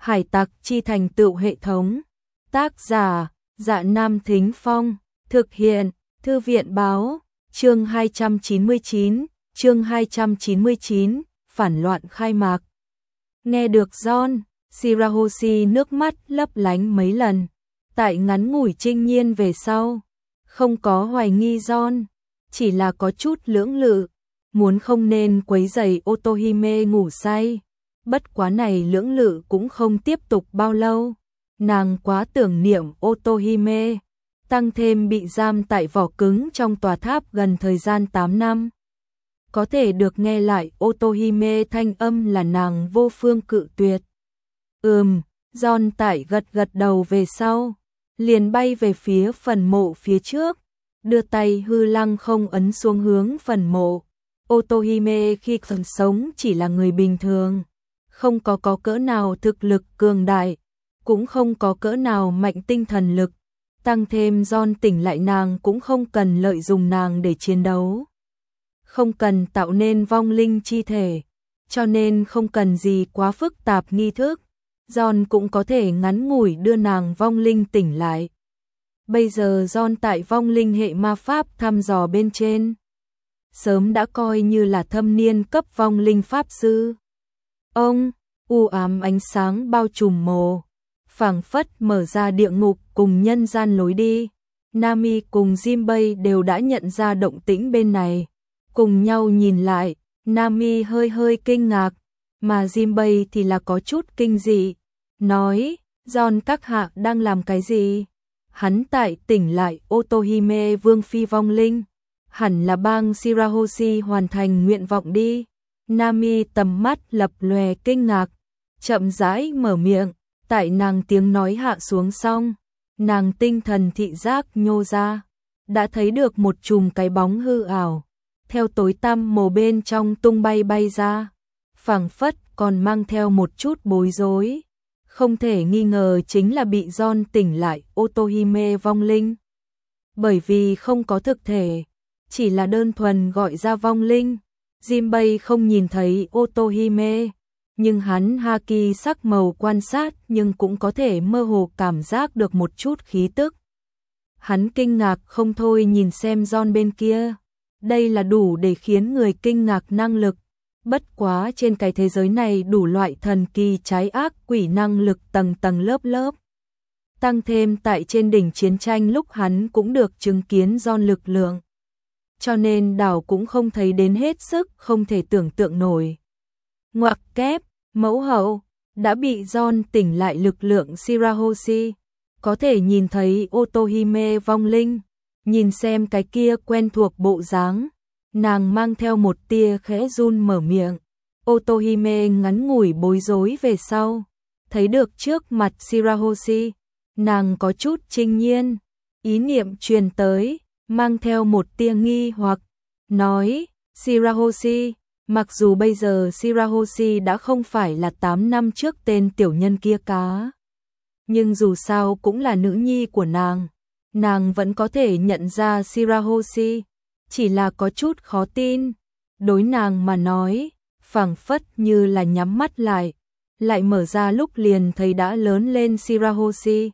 Hải tặc chi thành tựu hệ thống. Tác giả, Dạ Nam Thính Phong. Thực hiện, Thư viện báo. Chương 299, phản loạn khai mạc. Nghe được John, Shirahoshi nước mắt lấp lánh mấy lần. Tại ngắn ngủi trinh nhiên về sau, không có hoài nghi John, chỉ là có chút lưỡng lự, muốn không nên quấy rầy Otohime ngủ say. Bất quá này lưỡng lự cũng không tiếp tục bao lâu, nàng quá tưởng niệm Otohime, tăng thêm bị giam tại vỏ cứng trong tòa tháp gần thời gian 8 năm. Có thể được nghe lại Otohime thanh âm là nàng vô phương cự tuyệt. John tại gật đầu về sau, liền bay về phía phần mộ phía trước, đưa tay hư lăng không ấn xuống hướng phần mộ. Otohime khi còn sống chỉ là người bình thường, không có cỡ nào thực lực cường đại, cũng không có cỡ nào mạnh tinh thần lực, tăng thêm John tỉnh lại nàng cũng không cần lợi dụng nàng để chiến đấu. Không cần tạo nên vong linh chi thể, cho nên không cần gì quá phức tạp nghi thức, John cũng có thể ngắn ngủi đưa nàng vong linh tỉnh lại. Bây giờ John tại vong linh hệ ma pháp thăm dò bên trên, sớm đã coi như là thâm niên cấp vong linh pháp sư. U ám ánh sáng bao trùm mồ, phảng phất mở ra địa ngục cùng nhân gian lối đi. Nami cùng Jinbei đều đã nhận ra động tĩnh bên này, cùng nhau nhìn lại, Nami hơi kinh ngạc, mà Jinbei thì là có chút kinh dị, nói, John các hạ đang làm cái gì? Hắn tại tỉnh lại Otohime vương phi vong linh, hẳn là bang Shirahoshi hoàn thành nguyện vọng đi. Nami tầm mắt lập lòe kinh ngạc, chậm rãi mở miệng, tại nàng tiếng nói hạ xuống xong, nàng tinh thần thị giác nhô ra, đã thấy được một chùm cái bóng hư ảo, theo tối tăm màu bên trong tung bay ra, phảng phất còn mang theo một chút bối rối. Không thể nghi ngờ chính là bị John tỉnh lại Otohime vong linh. Bởi vì không có thực thể, chỉ là đơn thuần gọi ra vong linh. Jinbei không nhìn thấy Otohime, nhưng hắn haki sắc màu quan sát nhưng cũng có thể mơ hồ cảm giác được một chút khí tức. Hắn kinh ngạc không thôi nhìn xem John bên kia. Đây là đủ để khiến người kinh ngạc năng lực. Bất quá trên cái thế giới này đủ loại thần kỳ trái ác quỷ năng lực tầng tầng lớp lớp. Tăng thêm tại trên đỉnh chiến tranh lúc hắn cũng được chứng kiến John lực lượng. Cho nên đảo cũng không thấy đến hết sức không thể tưởng tượng nổi. Ngoặc kép, mẫu hậu, đã bị John tỉnh lại lực lượng Shirahoshi, có thể nhìn thấy Otohime vong linh, nhìn xem cái kia quen thuộc bộ dáng, nàng mang theo một tia khẽ run mở miệng. Otohime ngắn ngủi bối rối về sau, thấy được trước mặt Shirahoshi, nàng có chút trinh nhiên, ý niệm truyền tới, mang theo một tia nghi hoặc, nói, Shirahoshi, mặc dù bây giờ Shirahoshi đã không phải là 8 năm trước tên tiểu nhân kia cá, nhưng dù sao cũng là nữ nhi của nàng vẫn có thể nhận ra Shirahoshi, chỉ là có chút khó tin, đối nàng mà nói, phảng phất như là nhắm mắt lại mở ra lúc liền thấy đã lớn lên Shirahoshi.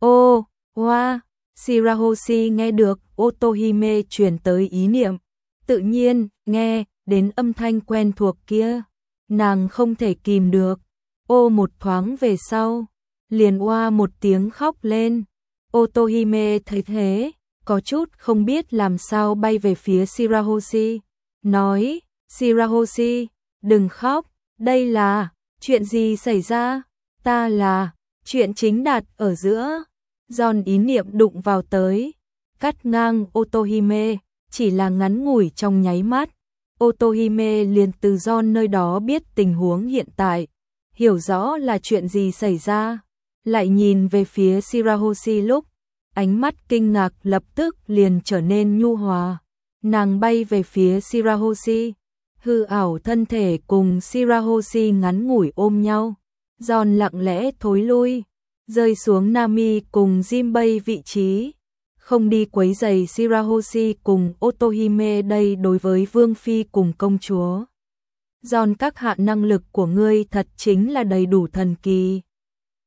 Shirahoshi nghe được Otohime truyền tới ý niệm, tự nhiên nghe đến âm thanh quen thuộc kia, nàng không thể kìm được, một thoáng về sau, liền oa một tiếng khóc lên. Otohime thấy thế, có chút không biết làm sao bay về phía Shirahoshi, nói, Shirahoshi, đừng khóc, đây là, chuyện gì xảy ra, ta là, chuyện chính đạt ở giữa. John ý niệm đụng vào tới, cắt ngang Otohime, chỉ là ngắn ngủi trong nháy mắt. Otohime liền từ John nơi đó biết tình huống hiện tại, hiểu rõ là chuyện gì xảy ra, lại nhìn về phía Shirahoshi lúc, ánh mắt kinh ngạc lập tức liền trở nên nhu hòa. Nàng bay về phía Shirahoshi, hư ảo thân thể cùng Shirahoshi ngắn ngủi ôm nhau. John lặng lẽ thối lui, rơi xuống Nami cùng Jinbei vị trí, không đi quấy rầy Shirahoshi cùng Otohime. Đây đối với vương phi cùng công chúa. John các hạ năng lực của ngươi thật chính là đầy đủ thần kỳ.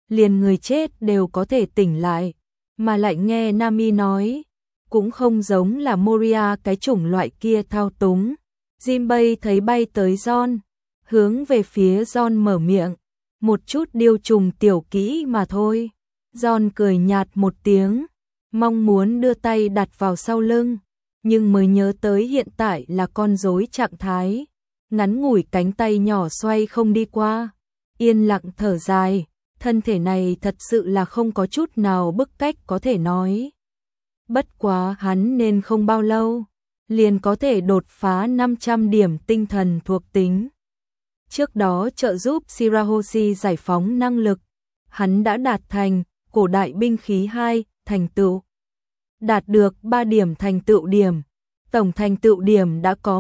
liền người chết đều có thể tỉnh lại, mà lại nghe Nami nói, cũng không giống là Moria cái chủng loại kia thao túng. Jinbei thấy bay tới John, hướng về phía John mở miệng, một chút điêu trùng tiểu kỹ mà thôi. John cười nhạt một tiếng, mong muốn đưa tay đặt vào sau lưng, nhưng mới nhớ tới hiện tại là con rối trạng thái, ngắn ngủi cánh tay nhỏ xoay không đi qua, yên lặng thở dài, thân thể này thật sự là không có chút nào bức cách có thể nói. Bất quá hắn nên không bao lâu, liền có thể đột phá 500 điểm tinh thần thuộc tính. Trước đó trợ giúp Shirahoshi giải phóng năng lực, hắn đã đạt thành cổ đại binh khí 2 thành tựu. Đạt được 3 điểm thành tựu điểm, tổng thành tựu điểm đã có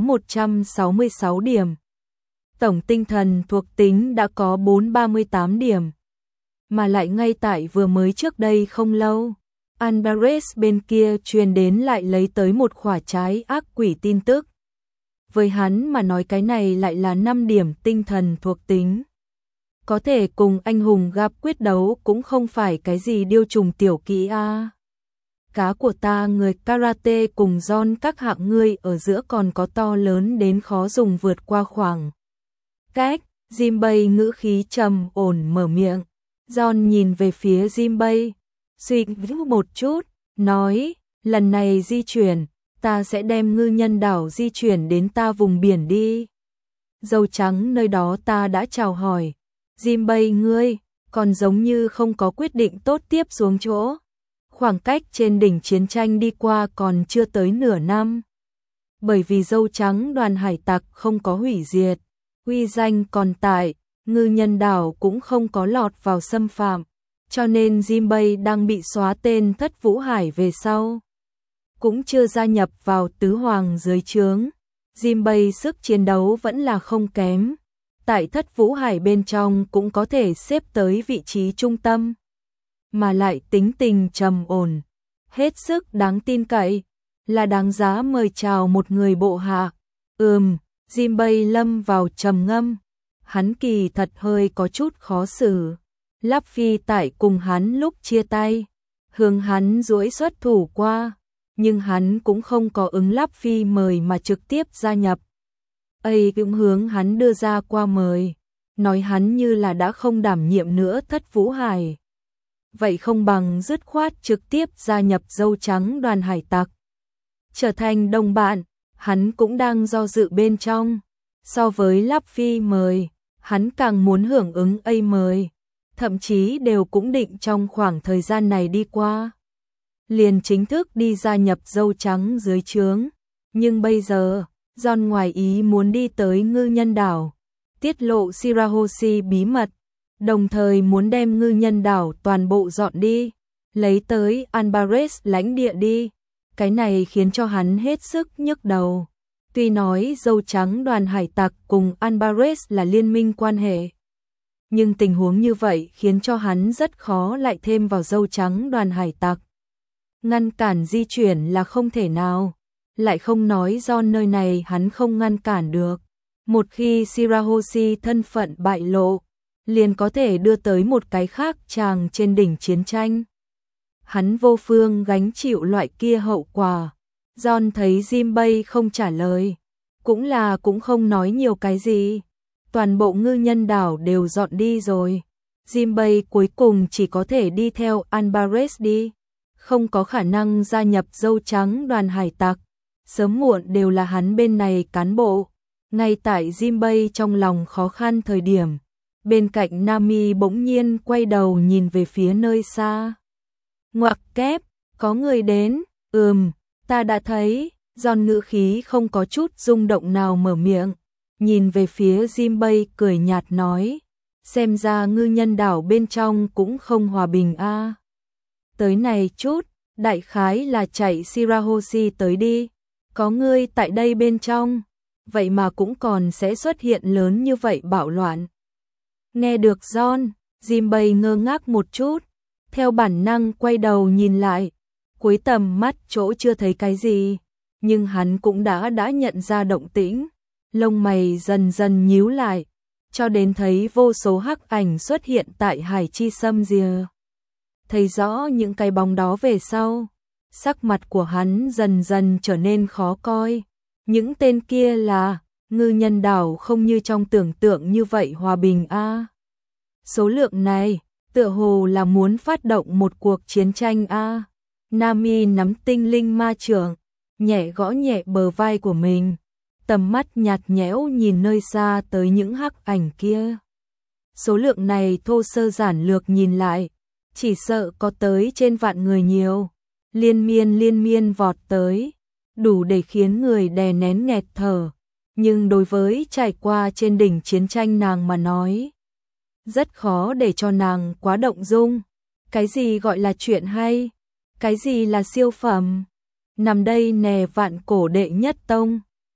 166 điểm. Tổng tinh thần thuộc tính đã có 438 điểm. Mà lại ngay tại vừa mới trước đây không lâu, Alvarez bên kia truyền đến lại lấy tới một khỏa trái ác quỷ tin tức. Với hắn mà nói cái này lại là 5 điểm tinh thần thuộc tính. Có thể cùng anh hùng gặp quyết đấu cũng không phải cái gì điêu trùng tiểu kỹ a. Cá của ta người karate cùng John các hạng ngươi ở giữa còn có to lớn đến khó dùng vượt qua khoảng cách. Jinbei ngữ khí trầm ổn mở miệng. John nhìn về phía Jinbei, suy nghĩ một chút, nói, lần này di chuyển, ta sẽ đem ngư nhân đảo di chuyển đến ta vùng biển đi. Dâu trắng nơi đó ta đã chào hỏi. Jinbei ngươi, còn giống như không có quyết định tốt tiếp xuống chỗ. Khoảng cách trên đỉnh chiến tranh đi qua còn chưa tới nửa năm. Bởi vì dâu trắng đoàn hải tặc không có hủy diệt, uy danh còn tại, ngư nhân đảo cũng không có lọt vào xâm phạm, cho nên Jinbei đang bị xóa tên Thất Vũ Hải về sau. Cũng chưa gia nhập vào tứ hoàng dưới trướng. Jinbei sức chiến đấu vẫn là không kém. Tại Thất Vũ Hải bên trong cũng có thể xếp tới vị trí trung tâm. Mà lại tính tình trầm ổn, hết sức đáng tin cậy, là đáng giá mời chào một người bộ hạ. Jinbei lâm vào trầm ngâm. Hắn kỳ thật hơi có chút khó xử. Lắp Phi tại cùng hắn lúc chia tay, hướng hắn duỗi xuất thủ qua, nhưng hắn cũng không có ứng Lắp Phi mời mà trực tiếp gia nhập. ấy cũng hướng hắn đưa ra qua mời, nói hắn như là đã không đảm nhiệm nữa Thất Vũ Hải. Vậy không bằng dứt khoát trực tiếp gia nhập dâu trắng đoàn hải tặc. Trở thành đồng bạn, hắn cũng đang do dự bên trong. So với Lắp Phi mời, hắn càng muốn hưởng ứng ấy mời. Thậm chí đều cũng định trong khoảng thời gian này đi qua, liền chính thức đi gia nhập dâu trắng dưới trướng. Nhưng bây giờ, John ngoài ý muốn đi tới ngư nhân đảo, tiết lộ Shirahoshi bí mật, đồng thời muốn đem ngư nhân đảo toàn bộ dọn đi, lấy tới Alvarez lãnh địa đi. Cái này khiến cho hắn hết sức nhức đầu. Tuy nói dâu trắng đoàn hải tặc cùng Alvarez là liên minh quan hệ, nhưng tình huống như vậy khiến cho hắn rất khó lại thêm vào dâu trắng đoàn hải tặc. Ngăn cản di chuyển là không thể nào, lại không nói do nơi này hắn không ngăn cản được. Một khi Shirahoshi thân phận bại lộ, liền có thể đưa tới một cái khác chàng trên đỉnh chiến tranh. Hắn vô phương gánh chịu loại kia hậu quả. John thấy Jinbei không trả lời, cũng không nói nhiều cái gì. Toàn bộ ngư nhân đảo đều dọn đi rồi. Jinbei cuối cùng chỉ có thể đi theo Alvarez đi, không có khả năng gia nhập dâu trắng đoàn hải tặc. Sớm muộn đều là hắn bên này cán bộ. Ngay tại Jinbei trong lòng khó khăn thời điểm, bên cạnh Nami bỗng nhiên quay đầu nhìn về phía nơi xa. Ngoặc kép, có người đến. Ta đã thấy. John ngữ khí không có chút rung động nào mở miệng, nhìn về phía Jinbei cười nhạt nói, xem ra ngư nhân đảo bên trong cũng không hòa bình a. Tới này chút, đại khái là chạy Shirahoshi tới đi, có ngươi tại đây bên trong, vậy mà cũng còn sẽ xuất hiện lớn như vậy bạo loạn. Nghe được John, Jinbei ngơ ngác một chút, theo bản năng quay đầu nhìn lại, cuối tầm mắt chỗ chưa thấy cái gì, nhưng hắn cũng đã nhận ra động tĩnh, lông mày dần dần nhíu lại, cho đến thấy vô số hắc ảnh xuất hiện tại hải chi xâm rìa. Thấy rõ những cái bóng đó về sau, sắc mặt của hắn dần dần trở nên khó coi. Những tên kia là Ngư Nhân đảo không như trong tưởng tượng như vậy hòa bình a. Số lượng này tựa hồ là muốn phát động một cuộc chiến tranh a. Nami nắm tinh linh ma chưởng, nhẹ gõ nhẹ bờ vai của mình, tầm mắt nhạt nhẽo nhìn nơi xa tới những hắc ảnh kia. Số lượng này thô sơ giản lược nhìn lại, chỉ sợ có tới trên vạn người nhiều, liên miên vọt tới, đủ để khiến người đè nén nghẹt thở. Nhưng đối với trải qua trên đỉnh chiến tranh nàng mà nói, rất khó để cho nàng quá động dung. Cái gì gọi là chuyện hay? Cái gì là siêu phẩm? Nằm đây nè vạn cổ đệ nhất tông.